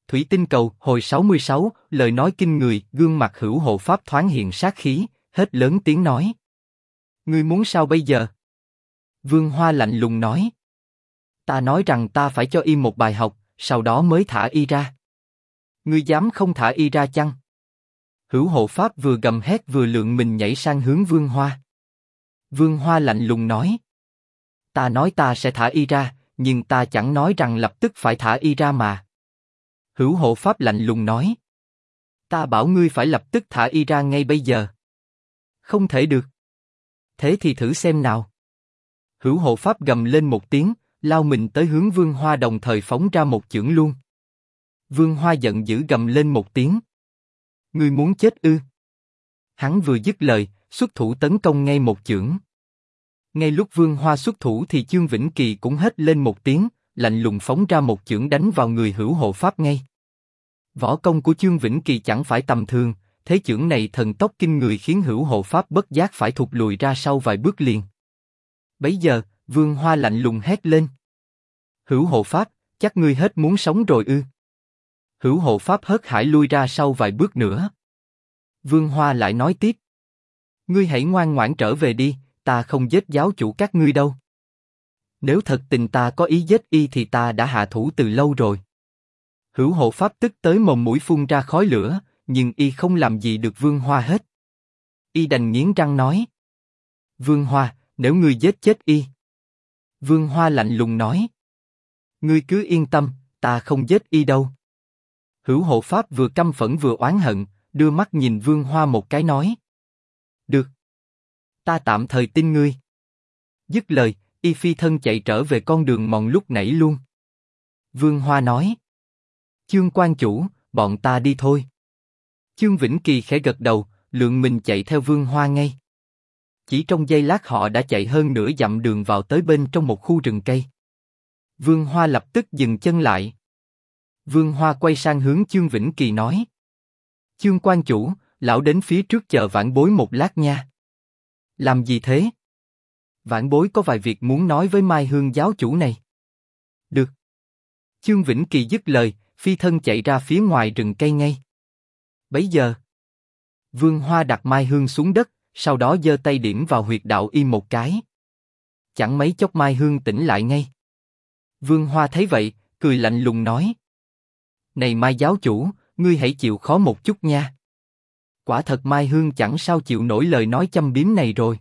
Thủy tinh cầu, hồi 66, lời nói kinh người, gương mặt Hữu Hộ Pháp thoáng hiện sát khí, hết lớn tiếng nói. Ngươi muốn sao bây giờ? Vương Hoa lạnh lùng nói. Ta nói rằng ta phải cho y một bài học, sau đó mới thả y ra. Ngươi dám không thả y ra chăng? Hữu Hộ Pháp vừa gầm hét vừa lượn mình nhảy sang hướng Vương Hoa. Vương Hoa lạnh lùng nói. Ta nói ta sẽ thả y ra, nhưng ta chẳng nói rằng lập tức phải thả y ra mà. Hữu Hộ Pháp lạnh lùng nói. Ta bảo ngươi phải lập tức thả y ra ngay bây giờ. Không thể được. Thế thì thử xem nào. Hữu Hộ Pháp gầm lên một tiếng, lao mình tới hướng Vương Hoa đồng thời phóng ra một chưởng luôn. Vương Hoa giận dữ gầm lên một tiếng. Ngươi muốn chết ư? Hắn vừa dứt lời, xuất thủ tấn công ngay một chưởng. Ngay lúc Vương Hoa xuất thủ thì Chương Vĩnh Kỳ cũng hét lên một tiếng, lạnh lùng phóng ra một chưởng đánh vào người Hữu Hộ Pháp ngay. Võ công của Chương Vĩnh Kỳ chẳng phải tầm thường, thế chưởng này thần tốc kinh người khiến Hữu Hộ Pháp bất giác phải thụt lùi ra sau vài bước liền. Bấy giờ, Vương Hoa lạnh lùng hét lên. Hữu Hộ Pháp, chắc ngươi hết muốn sống rồi ư? Hữu Hộ Pháp hớt hải lui ra sau vài bước nữa. Vương Hoa lại nói tiếp. Ngươi hãy ngoan ngoãn trở về đi, ta không giết giáo chủ các ngươi đâu. Nếu thật tình ta có ý giết y thì ta đã hạ thủ từ lâu rồi. Hữu Hộ Pháp tức tới mồm mũi phun ra khói lửa, nhưng y không làm gì được Vương Hoa hết. Y đành nghiến răng nói. Vương Hoa, nếu ngươi giết chết y. Vương Hoa lạnh lùng nói. Ngươi cứ yên tâm, ta không giết y đâu. Hữu Hộ Pháp vừa căm phẫn vừa oán hận, đưa mắt nhìn Vương Hoa một cái nói. Được. Ta tạm thời tin ngươi. Dứt lời, y phi thân chạy trở về con đường mòn lúc nãy luôn. Vương Hoa nói. Chương quan chủ, bọn ta đi thôi. Chương Vĩnh Kỳ khẽ gật đầu, lượn mình chạy theo Vương Hoa ngay. Chỉ trong giây lát họ đã chạy hơn nửa dặm đường vào tới bên trong một khu rừng cây. Vương Hoa lập tức dừng chân lại. Vương Hoa quay sang hướng Chương Vĩnh Kỳ nói. Chương quan chủ, lão đến phía trước chờ vãn bối một lát nha. Làm gì thế? Vãn bối có vài việc muốn nói với Mai Hương giáo chủ này. Được. Chương Vĩnh Kỳ dứt lời, phi thân chạy ra phía ngoài rừng cây ngay. Bấy giờ, Vương Hoa đặt Mai Hương xuống đất, sau đó giơ tay điểm vào huyệt đạo y một cái. Chẳng mấy chốc Mai Hương tỉnh lại ngay. Vương Hoa thấy vậy, cười lạnh lùng nói. Này Mai giáo chủ, ngươi hãy chịu khó một chút nha. Quả thật Mai Hương chẳng sao chịu nổi lời nói châm biếm này rồi.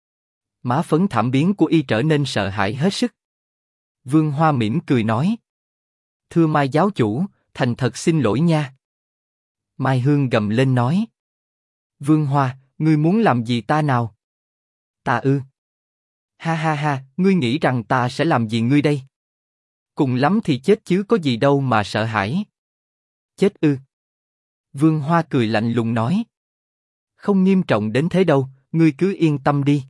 Má phấn thảm biến của y trở nên sợ hãi hết sức. Vương Hoa mỉm cười nói. Thưa Mai giáo chủ, thành thật xin lỗi nha. Mai Hương gầm lên nói. Vương Hoa, ngươi muốn làm gì ta nào? Ta ư? Ha ha ha, ngươi nghĩ rằng ta sẽ làm gì ngươi đây? Cùng lắm thì chết chứ có gì đâu mà sợ hãi. Chết ư? Vương Hoa cười lạnh lùng nói. Không nghiêm trọng đến thế đâu, ngươi cứ yên tâm đi.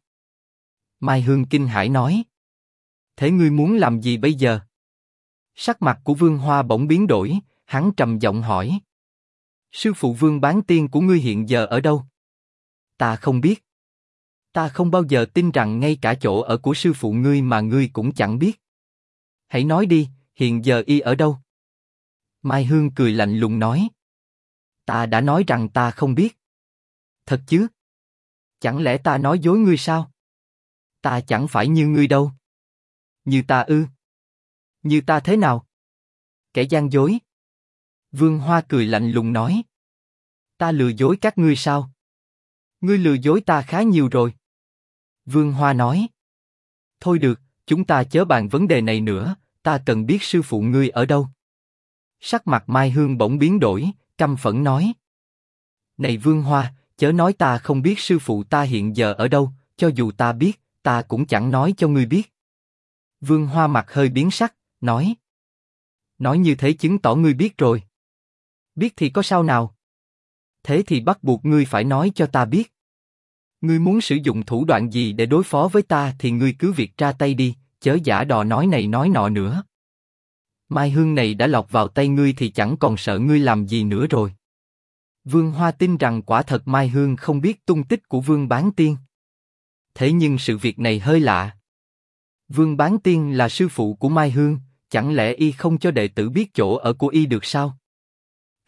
Mai Hương kinh hãi nói. Thế ngươi muốn làm gì bây giờ? Sắc mặt của Vương Hoa bỗng biến đổi, hắn trầm giọng hỏi. Sư phụ Vương Bán Tiên của ngươi hiện giờ ở đâu? Ta không biết. Ta không bao giờ tin rằng ngay cả chỗ ở của sư phụ ngươi mà ngươi cũng chẳng biết. Hãy nói đi, hiện giờ y ở đâu? Mai Hương cười lạnh lùng nói. Ta đã nói rằng ta không biết. Thật chứ? Chẳng lẽ ta nói dối ngươi sao? Ta chẳng phải như ngươi đâu. Như ta ư? Như ta thế nào? Kẻ gian dối. Vương Hoa cười lạnh lùng nói. Ta lừa dối các ngươi sao? Ngươi lừa dối ta khá nhiều rồi. Vương Hoa nói. Thôi được, chúng ta chớ bàn vấn đề này nữa, ta cần biết sư phụ ngươi ở đâu. Sắc mặt Mai Hương bỗng biến đổi, căm phẫn nói. Này Vương Hoa, chớ nói ta không biết sư phụ ta hiện giờ ở đâu, cho dù ta biết, ta cũng chẳng nói cho ngươi biết. Vương Hoa mặt hơi biến sắc, nói. Nói như thế chứng tỏ ngươi biết rồi. Biết thì có sao nào? Thế thì bắt buộc ngươi phải nói cho ta biết. Ngươi muốn sử dụng thủ đoạn gì để đối phó với ta thì ngươi cứ việc ra tay đi, chớ giả đò nói này nói nọ nữa. Mai Hương này đã lọt vào tay ngươi thì chẳng còn sợ ngươi làm gì nữa rồi. Vương Hoa tin rằng quả thật Mai Hương không biết tung tích của Vương Bán Tiên. Thế nhưng sự việc này hơi lạ. Vương Bán Tiên là sư phụ của Mai Hương, chẳng lẽ y không cho đệ tử biết chỗ ở của y được sao?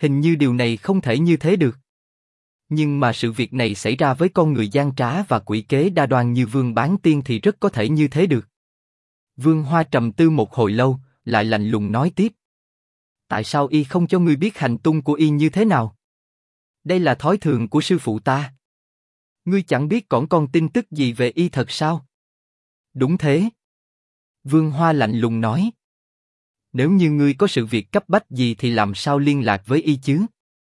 Hình như điều này không thể như thế được. Nhưng mà sự việc này xảy ra với con người gian trá và quỷ kế đa đoan như Vương Bán Tiên thì rất có thể như thế được. Vương Hoa trầm tư một hồi lâu, lại lạnh lùng nói tiếp. Tại sao y không cho ngươi biết hành tung của y như thế nào? Đây là thói thường của sư phụ ta. Ngươi chẳng biết còn con tin tức gì về y thật sao? Đúng thế. Vương Hoa lạnh lùng nói. Nếu như ngươi có sự việc cấp bách gì thì làm sao liên lạc với y chứ?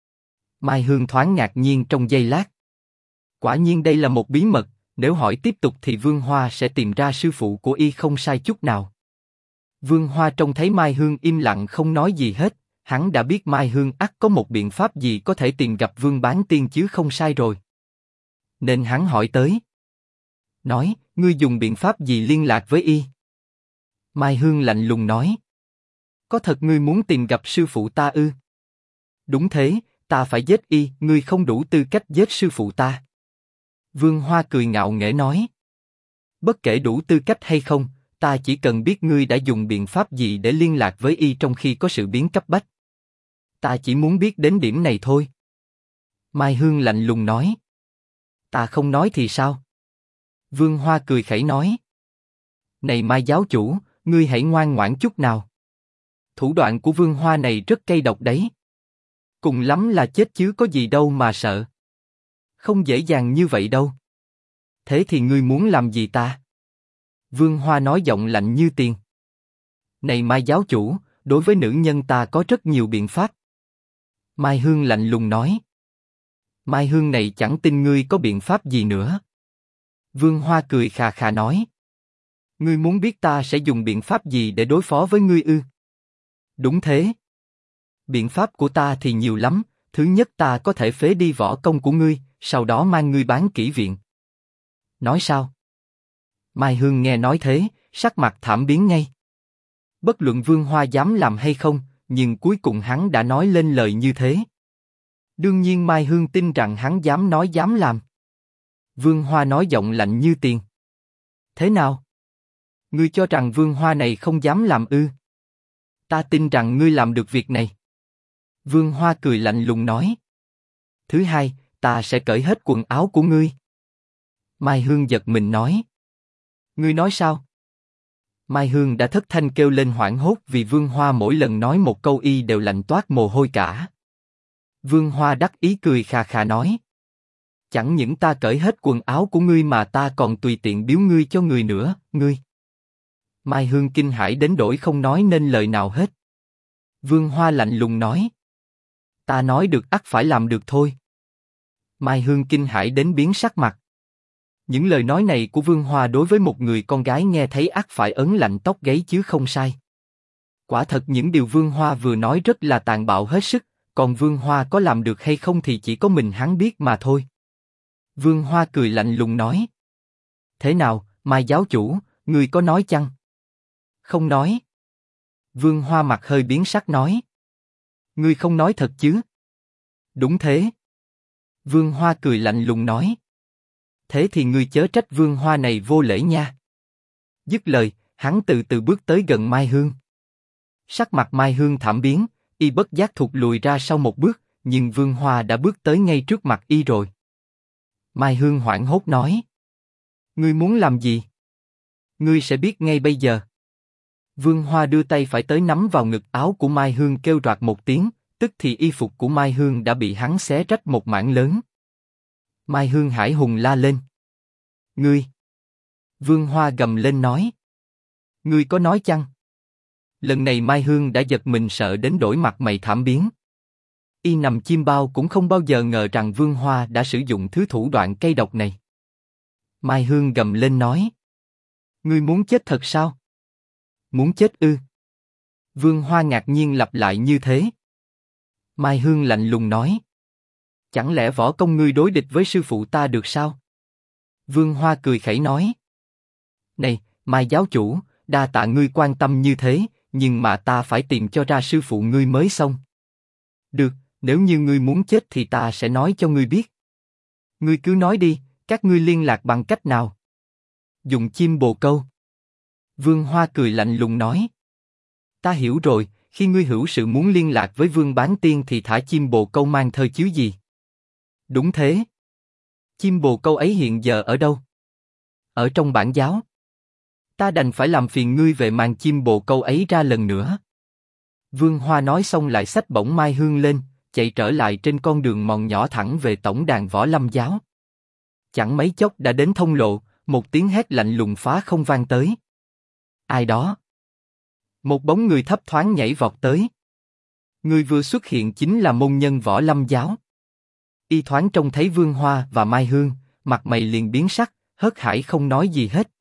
Mai Hương thoáng ngạc nhiên trong giây lát. Quả nhiên đây là một bí mật, nếu hỏi tiếp tục thì Vương Hoa sẽ tìm ra sư phụ của y không sai chút nào. Vương Hoa trông thấy Mai Hương im lặng không nói gì hết, hắn đã biết Mai Hương ắt có một biện pháp gì có thể tìm gặp Vương Bán Tiên chứ không sai rồi. Nên hắn hỏi tới. Nói, ngươi dùng biện pháp gì liên lạc với y? Mai Hương lạnh lùng nói. Có thật ngươi muốn tìm gặp sư phụ ta ư? Đúng thế, ta phải giết y, ngươi không đủ tư cách giết sư phụ ta. Vương Hoa cười ngạo nghễ nói. Bất kể đủ tư cách hay không, ta chỉ cần biết ngươi đã dùng biện pháp gì để liên lạc với y trong khi có sự biến cấp bách. Ta chỉ muốn biết đến điểm này thôi. Mai Hương lạnh lùng nói. Ta không nói thì sao? Vương Hoa cười khẩy nói. Này Mai giáo chủ, ngươi hãy ngoan ngoãn chút nào. Thủ đoạn của Vương Hoa này rất cay độc đấy. Cùng lắm là chết chứ có gì đâu mà sợ. Không dễ dàng như vậy đâu. Thế thì ngươi muốn làm gì ta? Vương Hoa nói giọng lạnh như tiền. Này Mai giáo chủ, đối với nữ nhân ta có rất nhiều biện pháp. Mai Hương lạnh lùng nói. Mai Hương này chẳng tin ngươi có biện pháp gì nữa. Vương Hoa cười khà khà nói. Ngươi muốn biết ta sẽ dùng biện pháp gì để đối phó với ngươi ư? Đúng thế. Biện pháp của ta thì nhiều lắm, thứ nhất ta có thể phế đi võ công của ngươi, sau đó mang ngươi bán kỹ viện. Nói sao? Mai Hương nghe nói thế, sắc mặt thảm biến ngay. Bất luận Vương Hoa dám làm hay không, nhưng cuối cùng hắn đã nói lên lời như thế. Đương nhiên Mai Hương tin rằng hắn dám nói dám làm. Vương Hoa nói giọng lạnh như tiền. Thế nào? Ngươi cho rằng Vương Hoa này không dám làm ư? Ta tin rằng ngươi làm được việc này. Vương Hoa cười lạnh lùng nói. Thứ hai, ta sẽ cởi hết quần áo của ngươi. Mai Hương giật mình nói. Ngươi nói sao? Mai Hương đã thất thanh kêu lên hoảng hốt vì Vương Hoa mỗi lần nói một câu y đều lạnh toát mồ hôi cả. Vương Hoa đắc ý cười khà khà nói. Chẳng những ta cởi hết quần áo của ngươi mà ta còn tùy tiện biếu ngươi cho người nữa, ngươi. Mai Hương kinh hãi đến đổi không nói nên lời nào hết. Vương Hoa lạnh lùng nói. Ta nói được ắt phải làm được thôi. Mai Hương kinh hãi đến biến sắc mặt. Những lời nói này của Vương Hoa đối với một người con gái nghe thấy ắt phải ớn lạnh tóc gáy chứ không sai. Quả thật những điều Vương Hoa vừa nói rất là tàn bạo hết sức, còn Vương Hoa có làm được hay không thì chỉ có mình hắn biết mà thôi. Vương Hoa cười lạnh lùng nói. Thế nào, Mai giáo chủ, ngươi có nói chăng? Không nói. Vương Hoa mặt hơi biến sắc nói. Ngươi không nói thật chứ? Đúng thế. Vương Hoa cười lạnh lùng nói. Thế thì ngươi chớ trách Vương Hoa này vô lễ nha. Dứt lời, hắn từ từ bước tới gần Mai Hương. Sắc mặt Mai Hương thảm biến, y bất giác thụt lùi ra sau một bước, nhưng Vương Hoa đã bước tới ngay trước mặt y rồi. Mai Hương hoảng hốt nói. Ngươi muốn làm gì? Ngươi sẽ biết ngay bây giờ. Vương Hoa đưa tay phải tới nắm vào ngực áo của Mai Hương kêu toạc một tiếng, tức thì y phục của Mai Hương đã bị hắn xé rách một mảng lớn. Mai Hương hải hùng la lên. Ngươi! Vương Hoa gầm lên nói. Ngươi có nói chăng? Lần này Mai Hương đã giật mình sợ đến đổi mặt mày thảm biến. Y nằm chim bao cũng không bao giờ ngờ rằng Vương Hoa đã sử dụng thứ thủ đoạn cay độc này. Mai Hương gầm lên nói. Ngươi muốn chết thật sao? Muốn chết ư? Vương Hoa ngạc nhiên lặp lại như thế. Mai Hương lạnh lùng nói. Chẳng lẽ võ công ngươi đối địch với sư phụ ta được sao? Vương Hoa cười khẩy nói. Này, Mai giáo chủ, đa tạ ngươi quan tâm như thế, nhưng mà ta phải tìm cho ra sư phụ ngươi mới xong. Được, nếu như ngươi muốn chết thì ta sẽ nói cho ngươi biết. Ngươi cứ nói đi, các ngươi liên lạc bằng cách nào? Dùng chim bồ câu. Vương Hoa cười lạnh lùng nói. Ta hiểu rồi, khi ngươi hữu sự muốn liên lạc với Vương Bán Tiên thì thả chim bồ câu mang thơ chứ gì? Đúng thế. Chim bồ câu ấy hiện giờ ở đâu? Ở trong bản giáo. Ta đành phải làm phiền ngươi về mang chim bồ câu ấy ra lần nữa. Vương Hoa nói xong lại xách bổng Mai Hương lên, chạy trở lại trên con đường mòn nhỏ thẳng về tổng đàn Võ Lâm giáo. Chẳng mấy chốc đã đến thông lộ, một tiếng hét lạnh lùng phá không vang tới. Ai đó? Một bóng người thấp thoáng nhảy vọt tới. Người vừa xuất hiện chính là môn nhân Võ Lâm giáo. Y thoáng trông thấy Vương Hoa và Mai Hương, mặt mày liền biến sắc, hớt hải không nói gì hết.